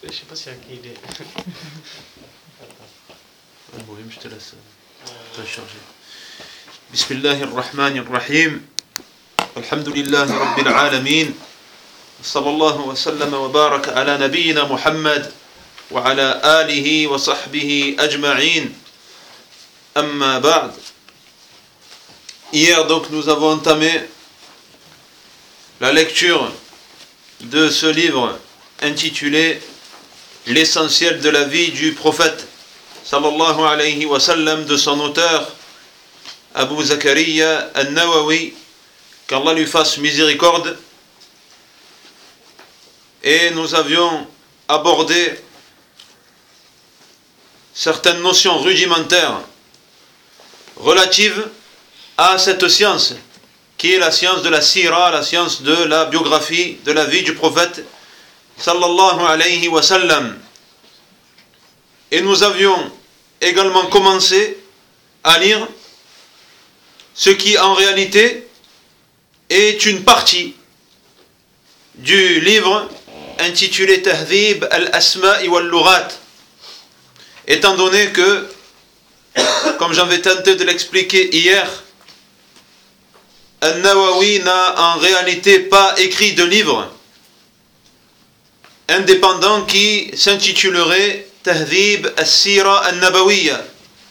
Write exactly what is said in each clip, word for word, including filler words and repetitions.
Je sais pas si il est. Bon, je te laisse télécharger. Bismillahirrahmanirrahim. Alhamdulillahi Rabbil Alamin. Sallallahu wa sallam wa baraka ala nabiyyina Muhammad wa ala alihi wa sahbihi ajma'in. Amma ba'd. Hier donc nous avons entamé la lecture de ce livre intitulé L'essentiel de la vie du prophète sallallahu alayhi wa sallam, de son auteur Abu Zakaria al-Nawawi, qu'Allah lui fasse miséricorde. Et nous avions abordé certaines notions rudimentaires relatives à cette science qui est la science de la sira, la science de la biographie de la vie du prophète sallallahu alayhi wa sallam. Et nous avions également commencé à lire ce qui en réalité est une partie du livre intitulé Tahdhib al-Asma'i wal-Lughat, étant donné que, comme j'avais tenté de l'expliquer hier, Al-Nawawi n'a en réalité pas écrit de livre indépendant qui s'intitulerait Tahdhib al-Sira al-Nabawiyya,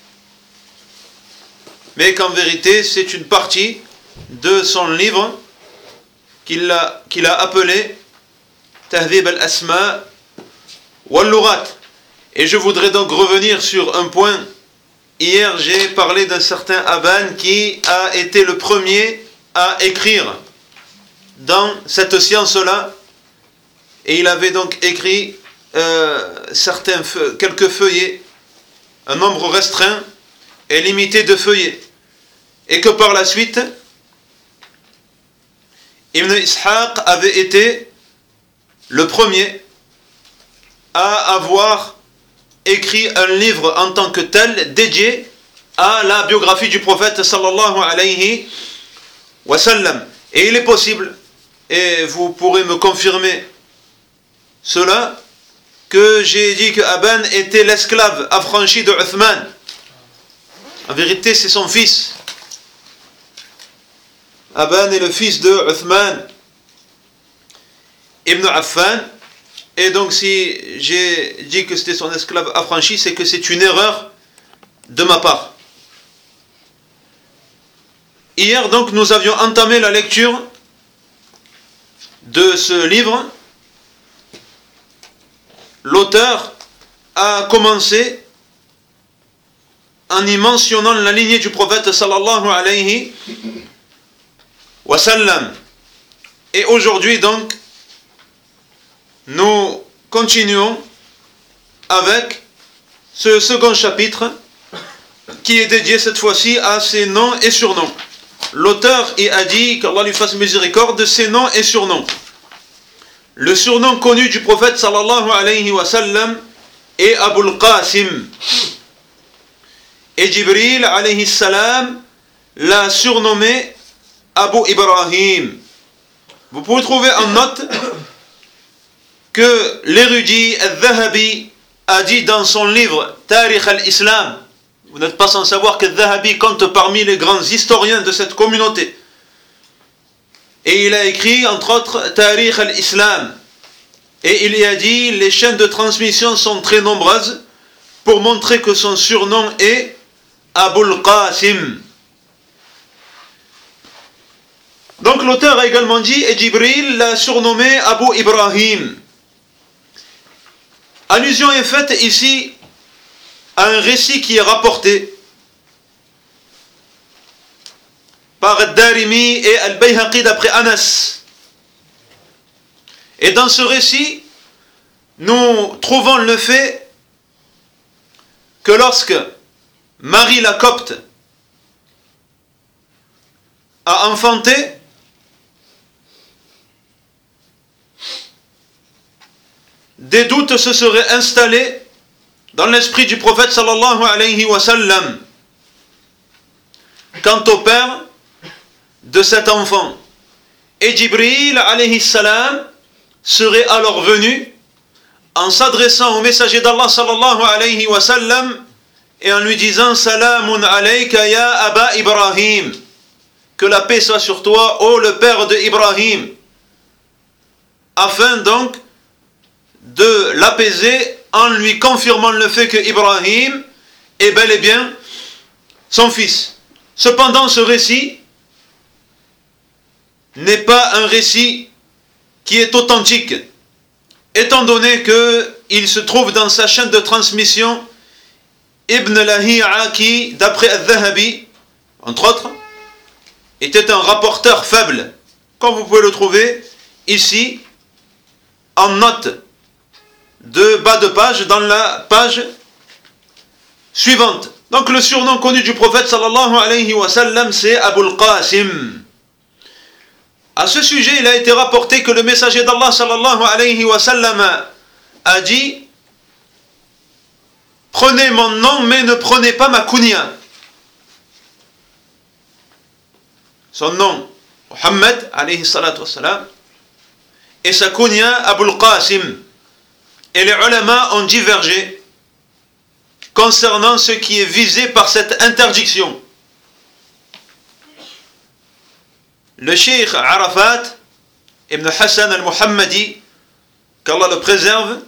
mais qu'en vérité c'est une partie de son livre qu'il a, qu'il a appelé Tahdhib al-Asma wal-Lughat. Et je voudrais donc revenir sur un point. Hier j'ai parlé d'un certain Aban qui a été le premier à écrire dans cette science-là, et il avait donc écrit euh, certains feu- quelques feuillets, un nombre restreint et limité de feuillets, et que par la suite Ibn Ishaq avait été le premier à avoir écrit un livre en tant que tel dédié à la biographie du prophète sallallahu alayhi wa sallam. Et il est possible, et vous pourrez me confirmer cela, que j'ai dit que Aban était l'esclave affranchi de Uthman. En vérité c'est son fils. Aban est le fils de Uthman ibn Affan. Et donc si j'ai dit que c'était son esclave affranchi, c'est que c'est une erreur de ma part. Hier donc nous avions entamé la lecture de ce livre. L'auteur a commencé en y mentionnant la lignée du prophète sallallahu alayhi wa sallam. Et aujourd'hui donc nous continuons avec ce second chapitre qui est dédié cette fois-ci à ses noms et surnoms. L'auteur y a dit qu'Allah lui fasse miséricorde de ses noms et surnoms. Le surnom connu du prophète sallallahu alayhi wa sallam est Abul Qasim. Et Jibril alayhi salam l'a surnommé Abu Ibrahim. Vous pouvez trouver en note que l'érudit Al-Dhahabi a dit dans son livre Tarikh al-Islam, vous n'êtes pas sans savoir que Al-Dhahabi compte parmi les grands historiens de cette communauté. Et il a écrit entre autres Tarikh al-Islam. Et il y a dit les chaînes de transmission sont très nombreuses pour montrer que son surnom est Abul Qasim. Donc l'auteur a également dit et Jibril l'a surnommé Abu Ibrahim. Allusion est faite ici à un récit qui est rapporté par Ad-Darimi et Al-Bayhaqi d'après Anas. Et dans ce récit, nous trouvons le fait que lorsque Marie la Copte a enfanté, des doutes se seraient installés dans l'esprit du prophète sallallahu alayhi wa sallam quant au père de cet enfant. Et Jibril alayhi salam serait alors venu en s'adressant au messager d'Allah sallallahu alayhi wa sallam et en lui disant Salamun alayka ya Aba Ibrahim, que la paix soit sur toi, ô le père de Ibrahim, afin donc de l'apaiser en lui confirmant le fait que Ibrahim est bel et bien son fils. Cependant, ce récit n'est pas un récit qui est authentique, étant donné qu'il se trouve dans sa chaîne de transmission Ibn Lahi'a qui, d'après Al-Dhahabi, entre autres, était un rapporteur faible, comme vous pouvez le trouver ici en note de bas de page dans la page suivante. Donc le surnom connu du prophète sallallahu alayhi wa sallam, c'est Abul Qasim. À ce sujet, il a été rapporté que le messager d'Allah sallallahu alayhi wa sallam a dit: prenez mon nom mais ne prenez pas ma kunya. Son nom, Muhammad alayhi salatu wassalam, et sa kunya Abul Qasim. Et les ulama ont divergé concernant ce qui est visé par cette interdiction. Le cheikh Arafat ibn Hassan al-Muhammadi, qu'Allah le préserve,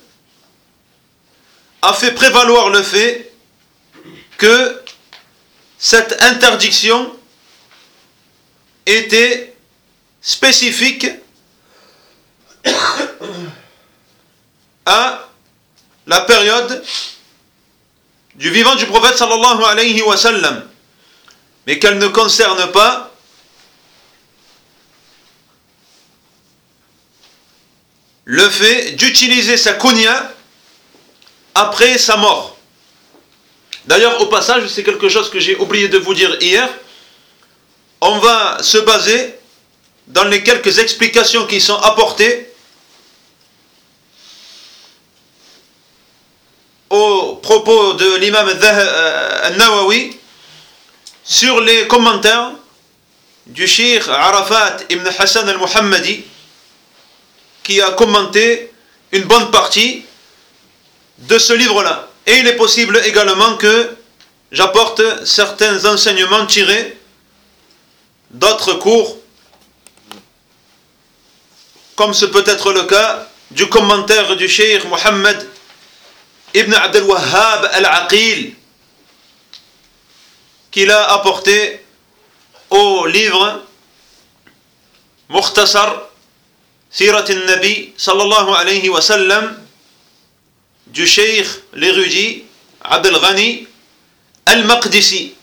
a fait prévaloir le fait que cette interdiction était spécifique à la période du vivant du prophète sallallahu alayhi wa sallam, mais qu'elle ne concerne pas le fait d'utiliser sa kunya après sa mort. D'ailleurs, au passage, c'est quelque chose que j'ai oublié de vous dire hier, on va se baser dans les quelques explications qui sont apportées au propos de l'imam al-Nawawi sur les commentaires du cheikh Arafat ibn Hassan al-Muhammadi, qui a commenté une bonne partie de ce livre-là. Et il est possible également que j'apporte certains enseignements tirés d'autres cours, comme ce peut être le cas du commentaire du cheikh Mohammed ibn Abdel Wahhab al-Aqil, qu'il a apporté au livre Mukhtasar Sirat al-Nabi sallallahu alayhi wa sallam du cheikh l'érudit Abdel Ghani al-Maqdisi.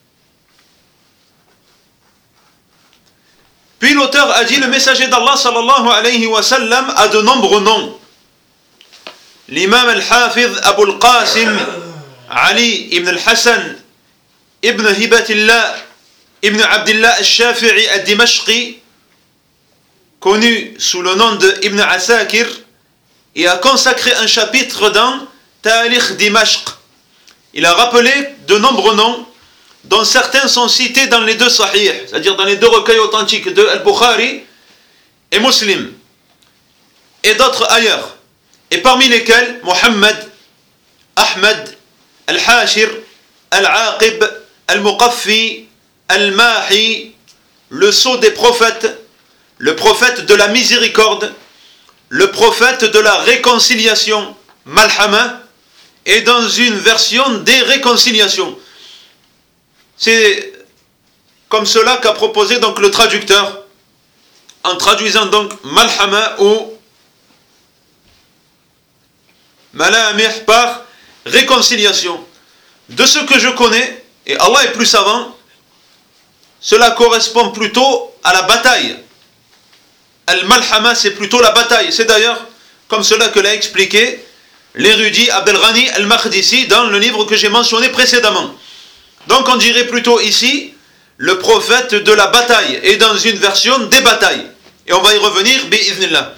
Puis l'auteur a dit: le messager d'Allah sallallahu alayhi wa sallam a de nombreux noms. L'imam al-Hafiz Abu al-Qasim Ali ibn al-Hassan ibn Hibatillah ibn Abdillah al-Shafi'i al-Dimashqi, connu sous le nom de Ibn Asakir, et a consacré un chapitre dans Tarikh Dimashq. Il a rappelé de nombreux noms, dont certains sont cités dans les deux Sahih, c'est-à-dire dans les deux recueils authentiques de Al-Bukhari et Muslim, et d'autres ailleurs, et parmi lesquels Muhammad, Ahmad, Al-Hashir, Al-Aqib, Al-Muqaffi, Al-Mahi, le sceau des prophètes, le prophète de la miséricorde, le prophète de la réconciliation, Malhama, et dans une version des réconciliations. C'est comme cela qu'a proposé donc le traducteur, en traduisant donc Malhama ou Malamih par réconciliation. De ce que je connais, et Allah est plus savant, cela correspond plutôt à la bataille. Al-Malhama, c'est plutôt la bataille. C'est d'ailleurs comme cela que l'a expliqué l'érudit Abdel Ghani al-Maqdisi dans le livre que j'ai mentionné précédemment. Donc on dirait plutôt ici le prophète de la bataille, et dans une version des batailles. Et on va y revenir, bi'idhnillah.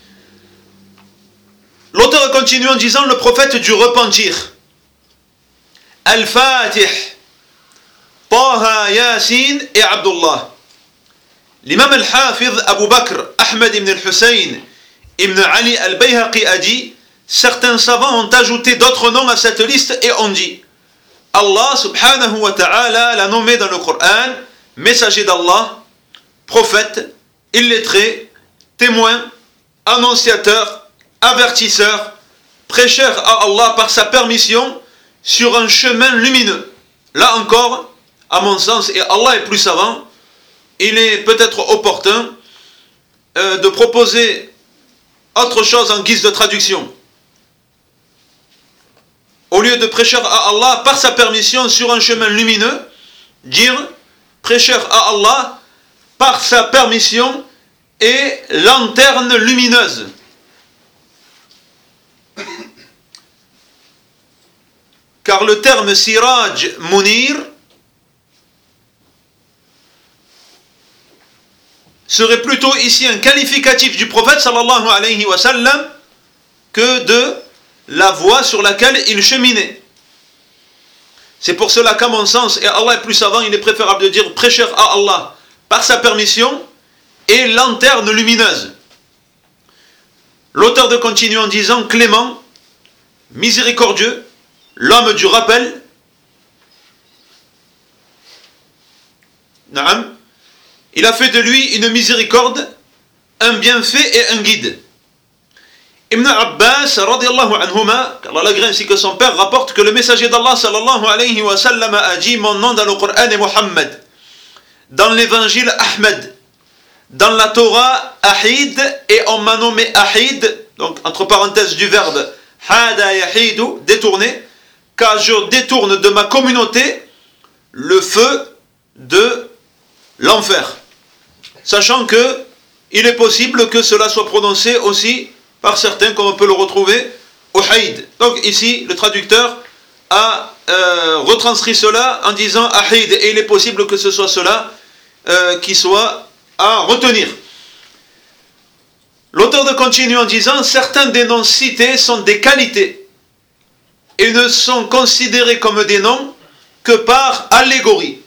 L'auteur continue en disant le prophète du repentir. Al-Fatih, Taha, Yasin et Abdullah. L'imam al-Hafiz Abu Bakr Ahmed ibn al-Hussein ibn Ali al-Bayhaqi a dit: certains savants ont ajouté d'autres noms à cette liste et ont dit Allah subhanahu wa ta'ala l'a nommé dans le Coran messager d'Allah, prophète, illettré, témoin, annonciateur, avertisseur, prêcheur à Allah par sa permission sur un chemin lumineux. Là encore, à mon sens, et Allah est plus savant, il est peut-être opportun euh, de proposer autre chose en guise de traduction. Au lieu de prêcheur à Allah par sa permission sur un chemin lumineux, dire prêcheur à Allah par sa permission et lanterne lumineuse. Car le terme Siraj Munir serait plutôt ici un qualificatif du prophète sallallahu alayhi wa sallam que de la voie sur laquelle il cheminait. C'est pour cela qu'à mon sens, et Allah est plus savant, il est préférable de dire prêcheur à Allah par sa permission et lanterne lumineuse. L'auteur de continue en disant clément, miséricordieux, l'homme du rappel, Naam, il a fait de lui une miséricorde, un bienfait et un guide. Ibn Abbas, radiallahu anhuma, qu'Allah l'agrée ainsi que son père, rapporte que le messager d'Allah, sallallahu alayhi wa sallam, a dit mon nom dans le Coran est Muhammad, dans l'évangile Ahmed, dans la Torah Ahid, et on m'a nommé Ahid, donc entre parenthèses du verbe Hada Yahidu, détourné, car je détourne de ma communauté le feu de l'enfer. Sachant que il est possible que cela soit prononcé aussi par certains, comme on peut le retrouver au Haïd. Donc ici, le traducteur a euh, retranscrit cela en disant Ahid, et il est possible que ce soit cela euh, qui soit à retenir. L'auteur de continue en disant certains des noms cités sont des qualités et ne sont considérés comme des noms que par allégorie.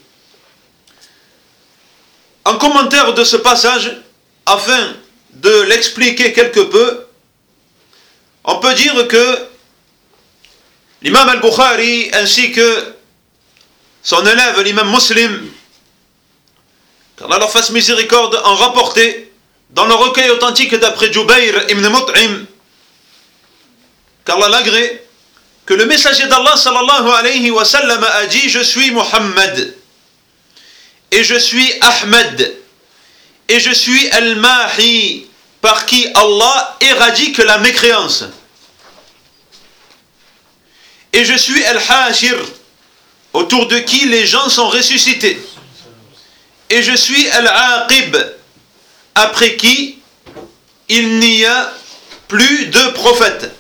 En commentaire de ce passage, afin de l'expliquer quelque peu, on peut dire que l'imam al-Bukhari ainsi que son élève l'imam Muslim, qu'Allah leur fasse miséricorde, en rapporté dans le recueil authentique d'après Jubayr ibn Mut'im, qu'Allah l'agrée, que le messager d'Allah sallallahu alayhi wa sallam a dit je suis Muhammad et je suis Ahmed et je suis Al-Mahi, par qui Allah éradique la mécréance, et je suis Al-Hashir, autour de qui les gens sont ressuscités, et je suis Al-Aqib, après qui il n'y a plus de prophète.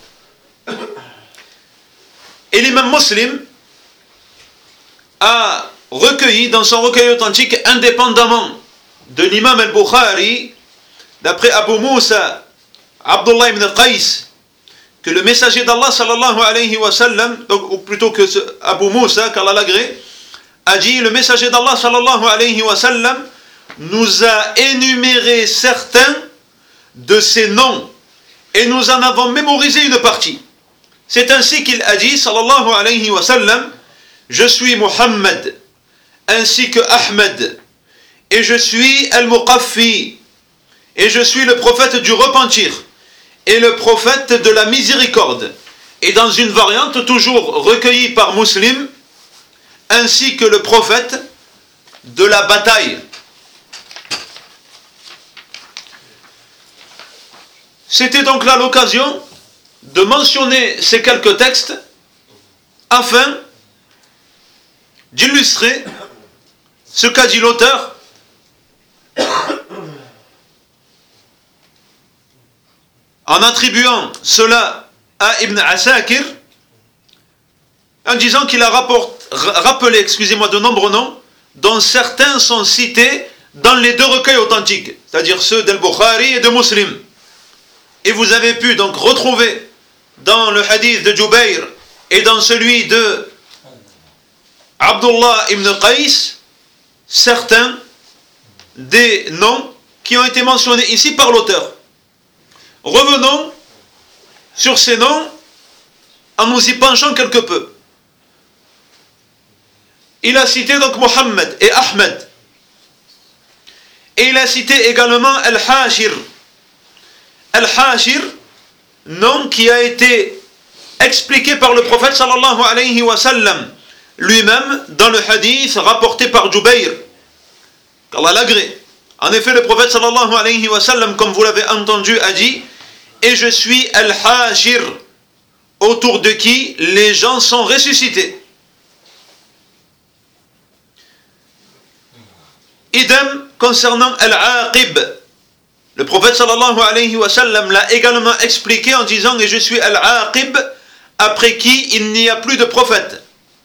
Et l'imam Muslim a recueilli dans son recueil authentique, indépendamment de l'imam al-Bukhari, d'après Abu Musa Abdullah ibn Qais, que le messager d'Allah sallallahu alayhi wa sallam, donc, ou plutôt que ce, Abu Musa, qu'Allah l'agrée, a dit le messager d'Allah sallallahu alayhi wa sallam nous a énuméré certains de ces noms et nous en avons mémorisé une partie. C'est ainsi qu'il a dit sallallahu alayhi wa sallam je suis Muhammad ainsi que Ahmed et je suis Al-Muqaffi et je suis le prophète du repentir et le prophète de la miséricorde, et dans une variante toujours recueillie par Muslim, ainsi que le prophète de la bataille. C'était donc là l'occasion de mentionner ces quelques textes afin d'illustrer ce qu'a dit l'auteur en attribuant cela à Ibn Asakir, en disant qu'il a rapport, rappelé excusez-moi, de nombreux noms, dont certains sont cités dans les deux recueils authentiques, c'est-à-dire ceux d'Al-Bukhari et de Muslim. Et vous avez pu donc retrouver dans le hadith de Jubayr et dans celui de Abdullah ibn Qais certains des noms qui ont été mentionnés ici par l'auteur. Revenons sur ces noms en nous y penchant quelque peu. Il a cité donc Mohammed et Ahmed. Et il a cité également Al-Hashir. Al-Hashir, nom qui a été expliqué par le prophète sallallahu alayhi wa sallam lui-même dans le hadith rapporté par Jubayr, qu'Allah l'agrée. En effet, le prophète sallallahu alayhi wa sallam, comme vous l'avez entendu, a dit: et je suis Al-Hashir, autour de qui les gens sont ressuscités. Idem concernant Al-Aqib. Le prophète sallallahu alayhi wa sallam l'a également expliqué en disant: et je suis Al-Aqib, après qui il n'y a plus de prophète.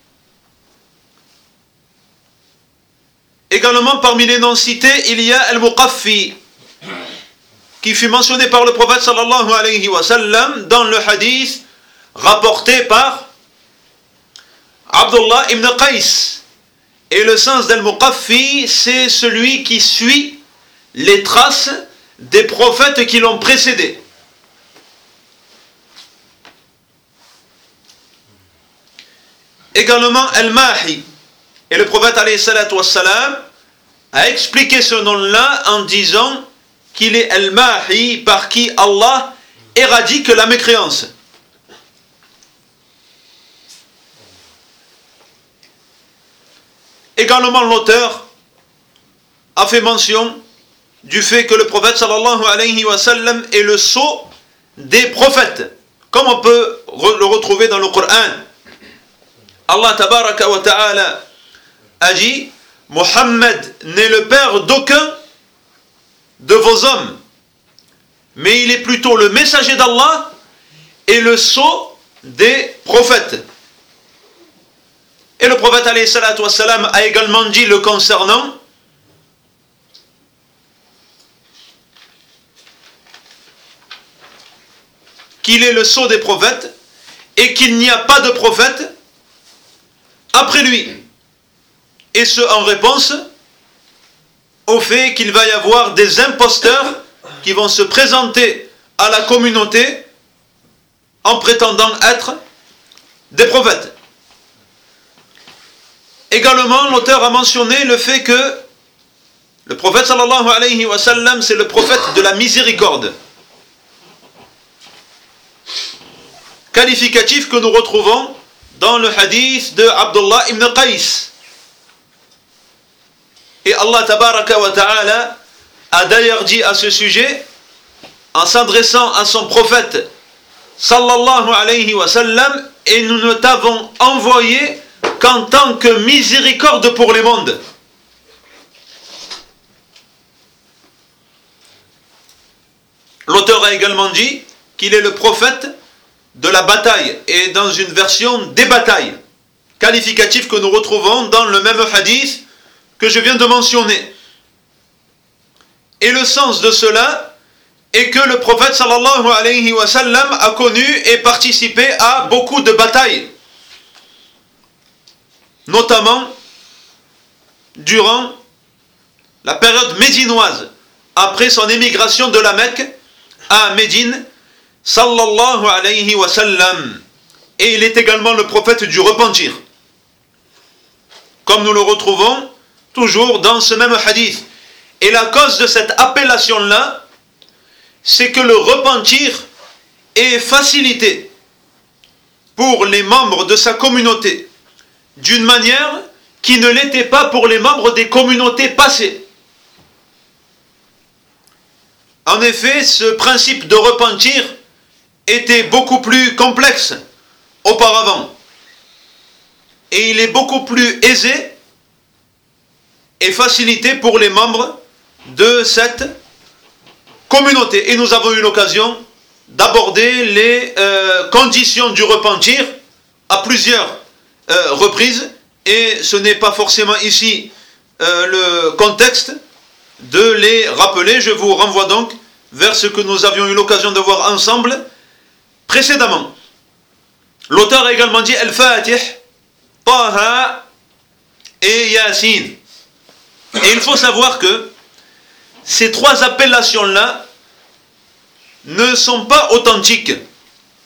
Également parmi les noms cités, il y a Al-Muqaffi, qui fut mentionné par le prophète sallallahu alayhi wa sallam dans le hadith rapporté par Abdullah ibn Qais. Et le sens d'Al-Muqaffi, c'est celui qui suit les traces des prophètes qui l'ont précédé. Également Al-Mahi. Et le prophète alayhi salatu wassalam a expliqué ce nom-là en disant qu'il est Al-Mahi, par qui Allah éradique la mécréance. Également l'auteur a fait mention du fait que le prophète sallallahu alayhi wa sallam est le sceau des prophètes, comme on peut le retrouver dans le Coran. Allah tabaraka wa ta'ala a dit: Mohammed n'est le père d'aucun de vos hommes, mais il est plutôt le messager d'Allah et le sceau des prophètes. Et le prophète alayhi salatu wassalam a également dit le concernant: qu'il est le sceau des prophètes et qu'il n'y a pas de prophète après lui. Et ce en réponse au fait qu'il va y avoir des imposteurs qui vont se présenter à la communauté en prétendant être des prophètes. Également, l'auteur a mentionné le fait que le prophète sallallahu alayhi wa sallam, c'est le prophète de la miséricorde. Qualificatif que nous retrouvons dans le hadith de Abdullah ibn Qais. Et Allah tabaraka wa ta'ala a d'ailleurs dit à ce sujet, en s'adressant à son prophète sallallahu alayhi wa sallam: et nous ne t'avons envoyé qu'en tant que miséricorde pour les mondes. L'auteur a également dit qu'il est le prophète de la bataille, et dans une version des batailles, qualificatif que nous retrouvons dans le même hadith que je viens de mentionner. Et le sens de cela est que le prophète sallallahu alayhi wa sallam a connu et participé à beaucoup de batailles, notamment durant la période médinoise, après son émigration de la Mecque à Médine, sallallahu alayhi wa sallam. Et il est également le prophète du repentir, comme nous le retrouvons toujours dans ce même hadith. Et la cause de cette appellation-là, c'est que le repentir est facilité pour les membres de sa communauté, d'une manière qui ne l'était pas pour les membres des communautés passées. En effet, ce principe de repentir était beaucoup plus complexe auparavant. Et il est beaucoup plus aisé et facilité pour les membres de cette communauté. Et nous avons eu l'occasion d'aborder les euh, conditions du repentir à plusieurs euh, reprises. Et ce n'est pas forcément ici euh, le contexte de les rappeler. Je vous renvoie donc vers ce que nous avions eu l'occasion de voir ensemble précédemment. L'auteur a également dit Al-Fatih, Taha et Yasin. Et il faut savoir que ces trois appellations-là ne sont pas authentiques.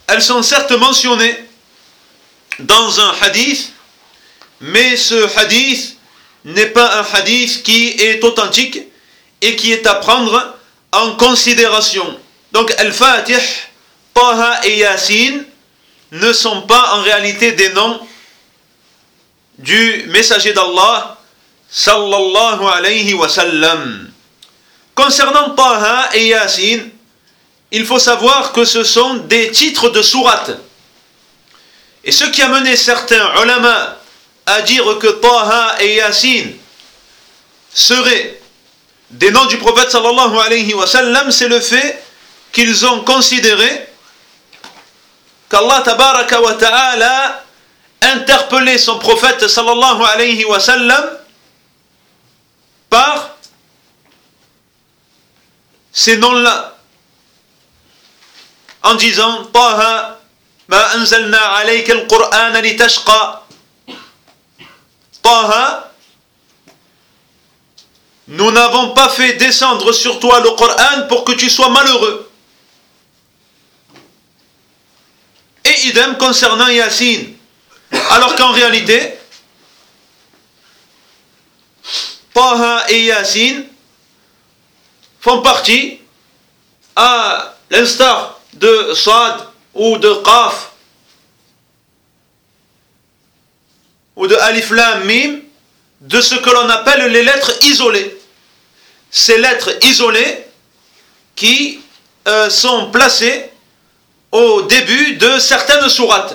elles sont certes mentionnées dans un hadith, mais ce hadith n'est pas un hadith qui est authentique et qui est à prendre en considération. Donc Al-Fatih, Taha et Yasin ne sont pas en réalité des noms du messager d'Allah sallallahu alayhi wa sallam. Concernant Taha et Yasin, il faut savoir que ce sont des titres de sourates. Et ce qui a mené certains ulama à dire que Taha et Yasin seraient des noms du prophète sallallahu alayhi wa sallam, c'est le fait qu'ils ont considéré qu'Allah tabaraka wa ta'ala interpellait son prophète sallallahu alayhi wa sallam par ces noms-là, en disant Taha ma anzalna alayka al-Qur'an litashqa. Taha, nous n'avons pas fait descendre sur toi le Coran pour que tu sois malheureux. Et idem concernant Yasin. Alors qu'en réalité, Taha et Yasin font partie, à l'instar de Sad ou de Qaf ou de Alif Lam Mim, de ce que l'on appelle les lettres isolées. Ces lettres isolées qui euh, sont placées au début de certaines sourates.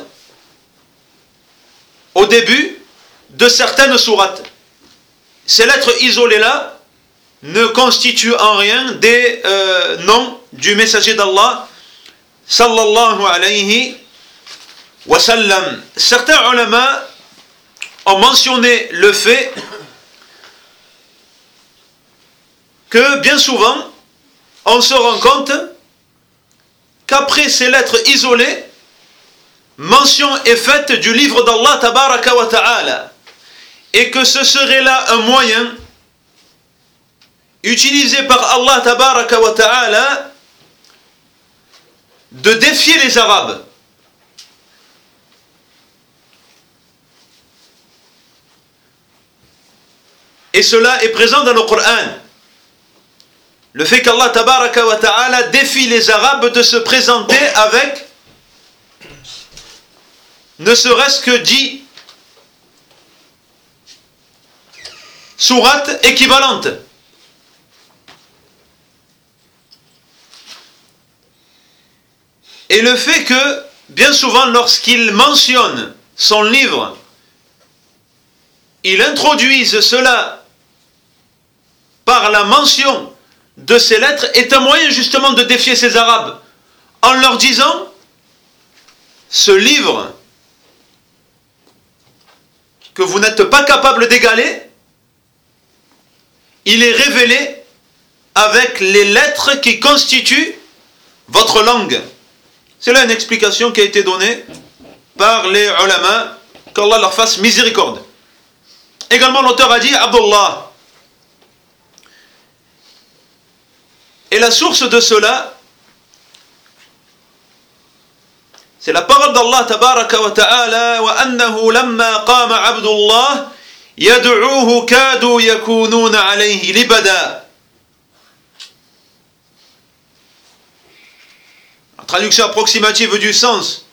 Au début de certaines sourates. Ces lettres isolées-là ne constituent en rien des euh, noms du messager d'Allah sallallahu alayhi wa sallam. Certains ulama ont mentionné le fait que bien souvent on se rend compte qu'après ces lettres isolées, mention est faite du livre d'Allah tabaraka wa ta'ala, et que ce serait là un moyen utilisé par Allah tabaraka wa ta'ala de défier les Arabes. Et cela est présent dans le Coran. Le fait qu'Allah tabaraka wa ta'ala défie les Arabes de se présenter avec ne serait-ce que dix sourates équivalentes. Et le fait que, bien souvent, lorsqu'il mentionne son livre, il introduise cela par la mention de ces lettres est un moyen justement de défier ces Arabes, en leur disant ce livre que vous n'êtes pas capable d'égaler, il est révélé avec les lettres qui constituent votre langue. C'est là une explication qui a été donnée par les ulama, qu'Allah leur fasse miséricorde. Également l'auteur a dit Abdullah. Et la source de cela, c'est la parole d'Allah tabaraka wa ta'ala, wa annahu lamma qama Abdullah yad'uuhu kadu yakununa alayhi libada. La traduction approximative du sens.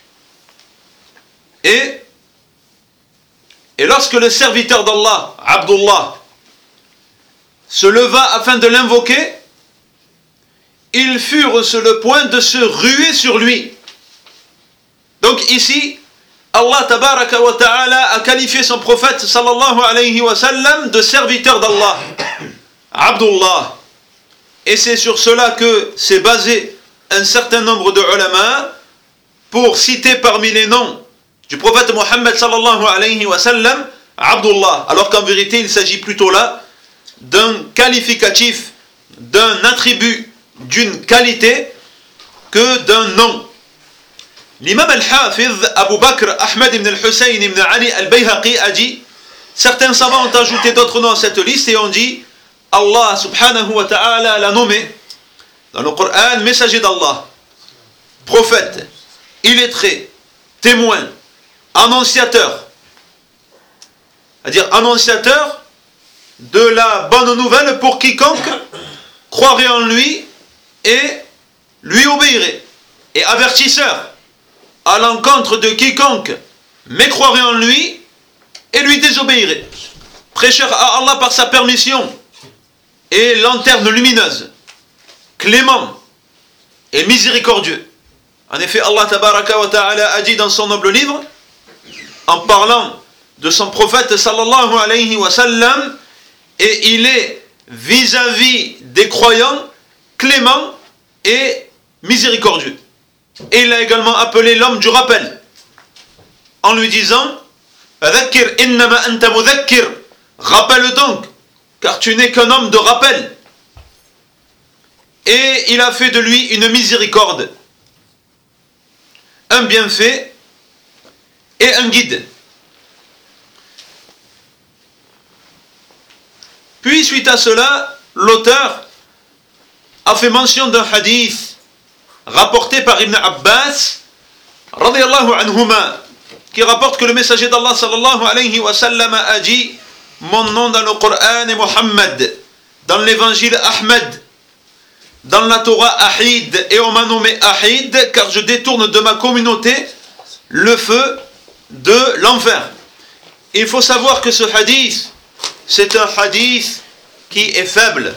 Et, et lorsque le serviteur d'Allah, Abdullah, se leva afin de l'invoquer, ils furent sur le point de se ruer sur lui. Donc ici, Allah tabaraka wa ta'ala a qualifié son prophète sallallahu alayhi wa sallam de serviteur d'Allah, Abdullah. Et c'est sur cela que s'est basé un certain nombre de ulama pour citer parmi les noms du prophète Mohammed sallallahu alayhi wa sallam, Abdullah. Alors qu'en vérité, il s'agit plutôt là d'un qualificatif, d'un attribut, d'une qualité que d'un nom. L'imam al-Hafiz Abu Bakr Ahmed ibn al-Hussein ibn Ali al-Bayhaqi a dit, certains savants ont ajouté d'autres noms à cette liste et ont dit Allah subhanahu wa ta'ala l'a nommé dans le Coran messager d'Allah, prophète, illettré, témoin, annonciateur, c'est-à-dire annonciateur de la bonne nouvelle pour quiconque croirait en lui et lui obéirait, et avertisseur à l'encontre de quiconque mécroirait en lui et lui désobéirait, prêcheur à Allah par sa permission et lanterne lumineuse, clément et miséricordieux. En effet, Allah tabaraka wa ta'ala a dit dans son noble livre, en parlant de son prophète sallallahu alayhi wa sallam, et il est vis-à-vis des croyants clément et miséricordieux. Et il a également appelé l'homme du rappel en lui disant Fadhakkir innama anta mudhakkir, rappelle donc, car tu n'es qu'un homme de rappel. Et il a fait de lui une miséricorde, un bienfait et un guide. Puis suite à cela, l'auteur a fait mention d'un hadith rapporté par Ibn Abbas radiyallahu anhuma, qui rapporte que le messager d'Allah sallallahu alayhi wa sallam a dit: mon nom dans le Coran est Muhammad, dans l'évangile Ahmed, dans la Torah Ahid, et on m'a nommé Ahid car je détourne de ma communauté le feu de l'enfer. Il faut savoir que ce hadith, c'est un hadith qui est faible,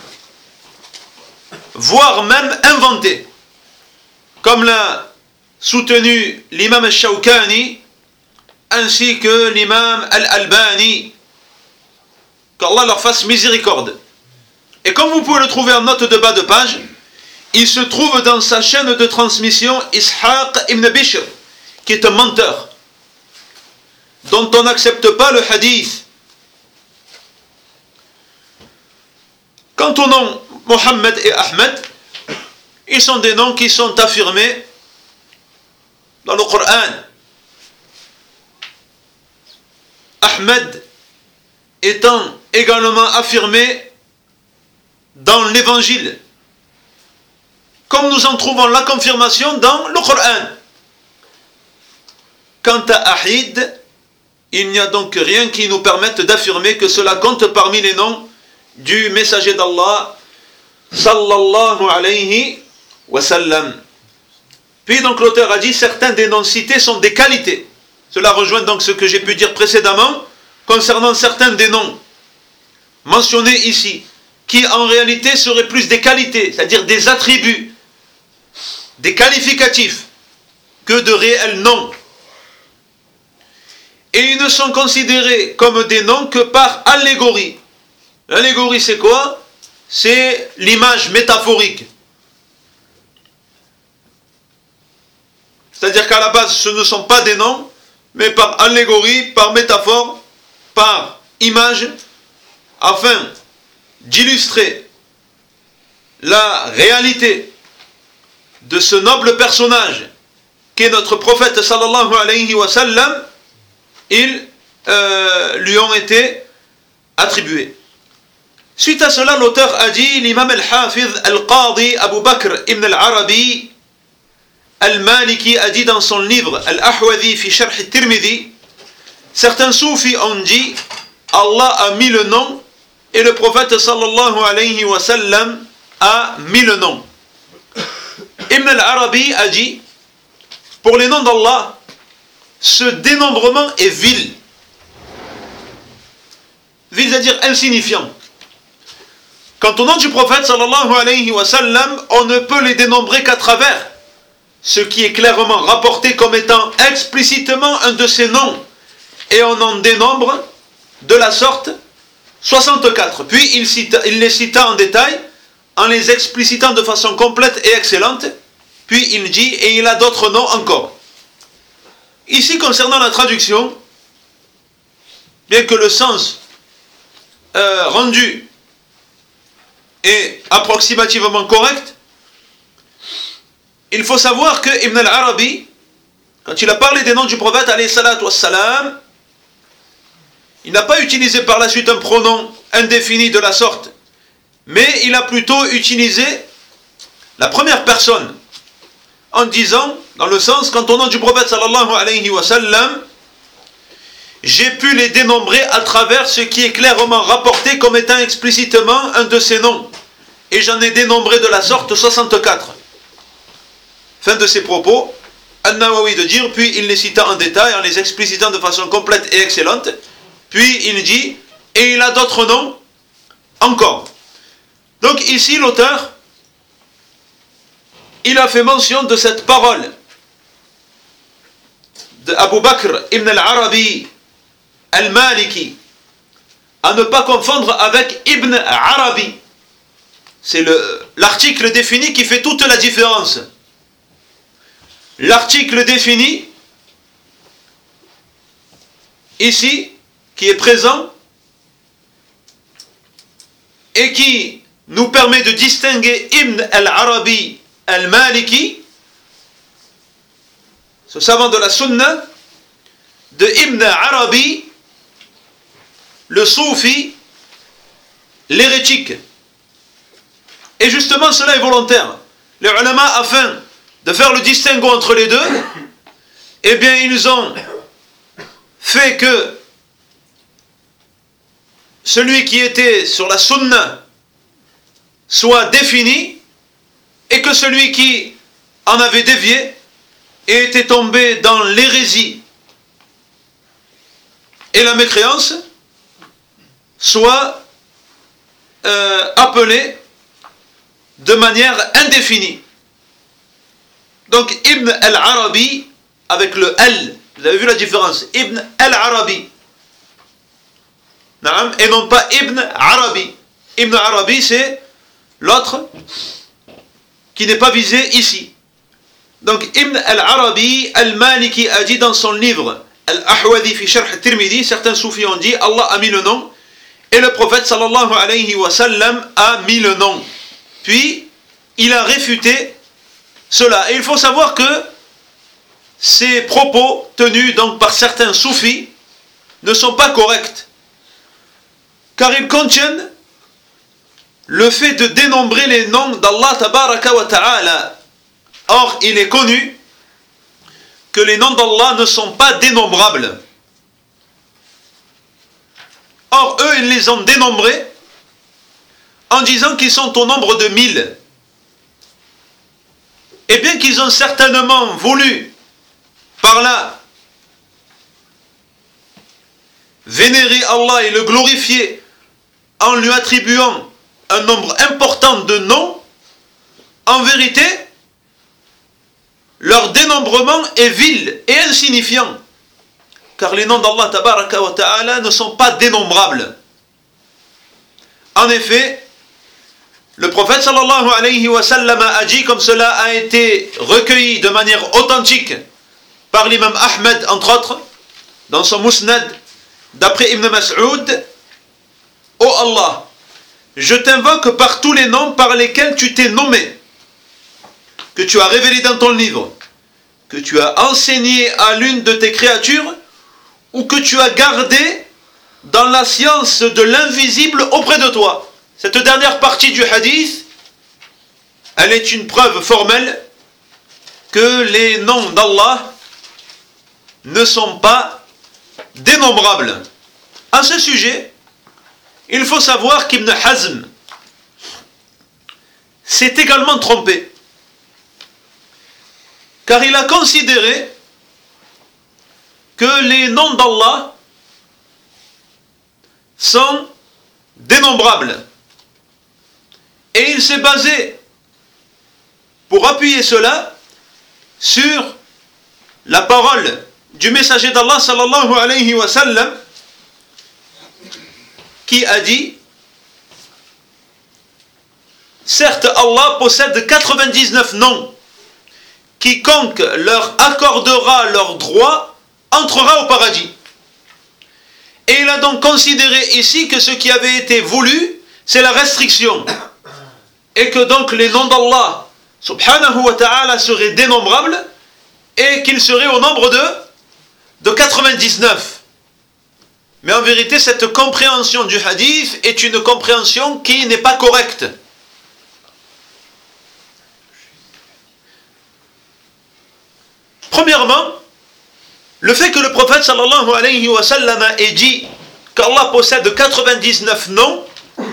voire même inventé, comme l'a soutenu l'imam al-Shawkani ainsi que l'imam al-Albani, qu'Allah leur fasse miséricorde. Et comme vous pouvez le trouver en note de bas de page, il se trouve dans sa chaîne de transmission Ishaq ibn Bishr, qui est un menteur, dont on n'accepte pas le hadith. Quant aux noms Mohammed et Ahmed, ils sont des noms qui sont affirmés dans le Coran. Ahmed étant également affirmé dans l'évangile, comme nous en trouvons la confirmation dans le Coran. Quant à Ahid, il n'y a donc rien qui nous permette d'affirmer que cela compte parmi les noms du messager d'Allah sallallahu alayhi wa sallam. Puis donc l'auteur a dit, certains des noms cités sont des qualités. Cela rejoint donc ce que j'ai pu dire précédemment concernant certains des noms mentionnés ici, qui en réalité seraient plus des qualités, c'est-à-dire des attributs, des qualificatifs, que de réels noms. Et ils ne sont considérés comme des noms que par allégorie. L'allégorie, c'est quoi? C'est l'image métaphorique. C'est-à-dire qu'à la base, ce ne sont pas des noms, mais par allégorie, par métaphore, par image, afin d'illustrer la réalité de ce noble personnage qu'est notre prophète sallallahu alayhi wa sallam, ils euh, lui ont été attribués. Suite à cela, l'auteur a dit, l'imam al-Hafiz al-Qadi Abu Bakr ibn al-Arabi al-Maliki a dit dans son livre Al-Ahwazi fi Sharh al-Tirmidhi, certains soufis ont dit, Allah a mis le nom et le prophète sallallahu alayhi wa sallam a mis le nom. Ibn al-Arabi a dit, pour les noms d'Allah, ce dénombrement est vil. Vil, c'est-à-dire insignifiant. Quant au nom du prophète sallallahu alayhi wa sallam, on ne peut les dénombrer qu'à travers ce qui est clairement rapporté comme étant explicitement un de ses noms. Et on en dénombre de la sorte soixante-quatre. Puis il, cita, il les cita en détail, en les explicitant de façon complète et excellente. Puis il dit, et il a d'autres noms encore. Ici, concernant la traduction, bien que le sens euh, rendu est approximativement correct, il faut savoir que Ibn al-Arabi, quand il a parlé des noms du prophète, alayhi salatu wassalam, il n'a pas utilisé par la suite un pronom indéfini de la sorte, mais il a plutôt utilisé la première personne en disant, dans le sens, quand au nom du prophète sallallahu alayhi wa sallam, j'ai pu les dénombrer à travers ce qui est clairement rapporté comme étant explicitement un de ces noms. Et j'en ai dénombré de la sorte soixante-quatre. Fin de ses propos, An-Nawawi de dire, puis il les cita en détail, en les explicitant de façon complète et excellente, puis il dit, et il a d'autres noms encore. Donc ici l'auteur, il a fait mention de cette parole de Abu Bakr ibn al-Arabi al-Maliki, à ne pas confondre avec Ibn Arabi. C'est l'article défini qui fait toute la différence. L'article défini, ici, qui est présent, et qui nous permet de distinguer Ibn al-Arabi al-Maliki, ce savant de la Sunna, de Ibn Arabi, le Soufi, l'hérétique. Et justement, cela est volontaire. Les ulama, afin de faire le distinguo entre les deux, eh bien, ils ont fait que celui qui était sur la Sunna soit défini, et que celui qui en avait dévié et était tombé dans l'hérésie et la mécréance soit euh, appelé de manière indéfinie. Donc Ibn al-Arabi avec le L, vous avez vu la différence, Ibn al-Arabi, et non pas Ibn Arabi. Ibn Arabi, c'est l'autre qui n'est pas visé ici. Donc Ibn al-Arabi al-Maliki a dit dans son livre Al-Ahwadi fi Sharh Tirmidhi, certains soufis ont dit Allah a mis le nom, et le prophète sallallahu alayhi wa sallam a mis le nom. Puis il a réfuté cela. Et il faut savoir que ces propos tenus donc par certains soufis ne sont pas corrects, car ils contiennent le fait de dénombrer les noms d'Allah tabaraka wa ta'ala. Or, il est connu que les noms d'Allah ne sont pas dénombrables. Or, eux, ils les ont dénombrés en disant qu'ils sont au nombre de mille. Et bien qu'ils ont certainement voulu, par là, vénérer Allah et le glorifier en lui attribuant un nombre important de noms, en vérité, leur dénombrement est vil et insignifiant, car les noms d'Allah tabaraka wa ta'ala ne sont pas dénombrables. En effet, le prophète sallallahu alayhi wa sallam a dit, comme cela a été recueilli de manière authentique par l'imam Ahmed, entre autres, dans son Musnad, d'après Ibn Mas'ud, « Ô Allah, je t'invoque par tous les noms par lesquels tu t'es nommé, que tu as révélé dans ton livre, que tu as enseigné à l'une de tes créatures, ou que tu as gardé dans la science de l'invisible auprès de toi. » Cette dernière partie du hadith, elle est une preuve formelle que les noms d'Allah ne sont pas dénombrables. À ce sujet, il faut savoir qu'Ibn Hazm s'est également trompé, car il a considéré que les noms d'Allah sont dénombrables. Et il s'est basé, pour appuyer cela, sur la parole du messager d'Allah sallallahu alayhi wa sallam, qui a dit, certes Allah possède quatre-vingt-dix-neuf noms, quiconque leur accordera leurs droits entrera au paradis. Et il a donc considéré ici que ce qui avait été voulu, c'est la restriction, et que donc les noms d'Allah subhanahu wa ta'ala seraient dénombrables, et qu'ils seraient au nombre de, de quatre-vingt-dix-neuf. Mais en vérité, cette compréhension du hadith est une compréhension qui n'est pas correcte. Premièrement, le fait que le prophète sallallahu alayhi wa sallam ait dit qu'Allah possède quatre-vingt-dix-neuf noms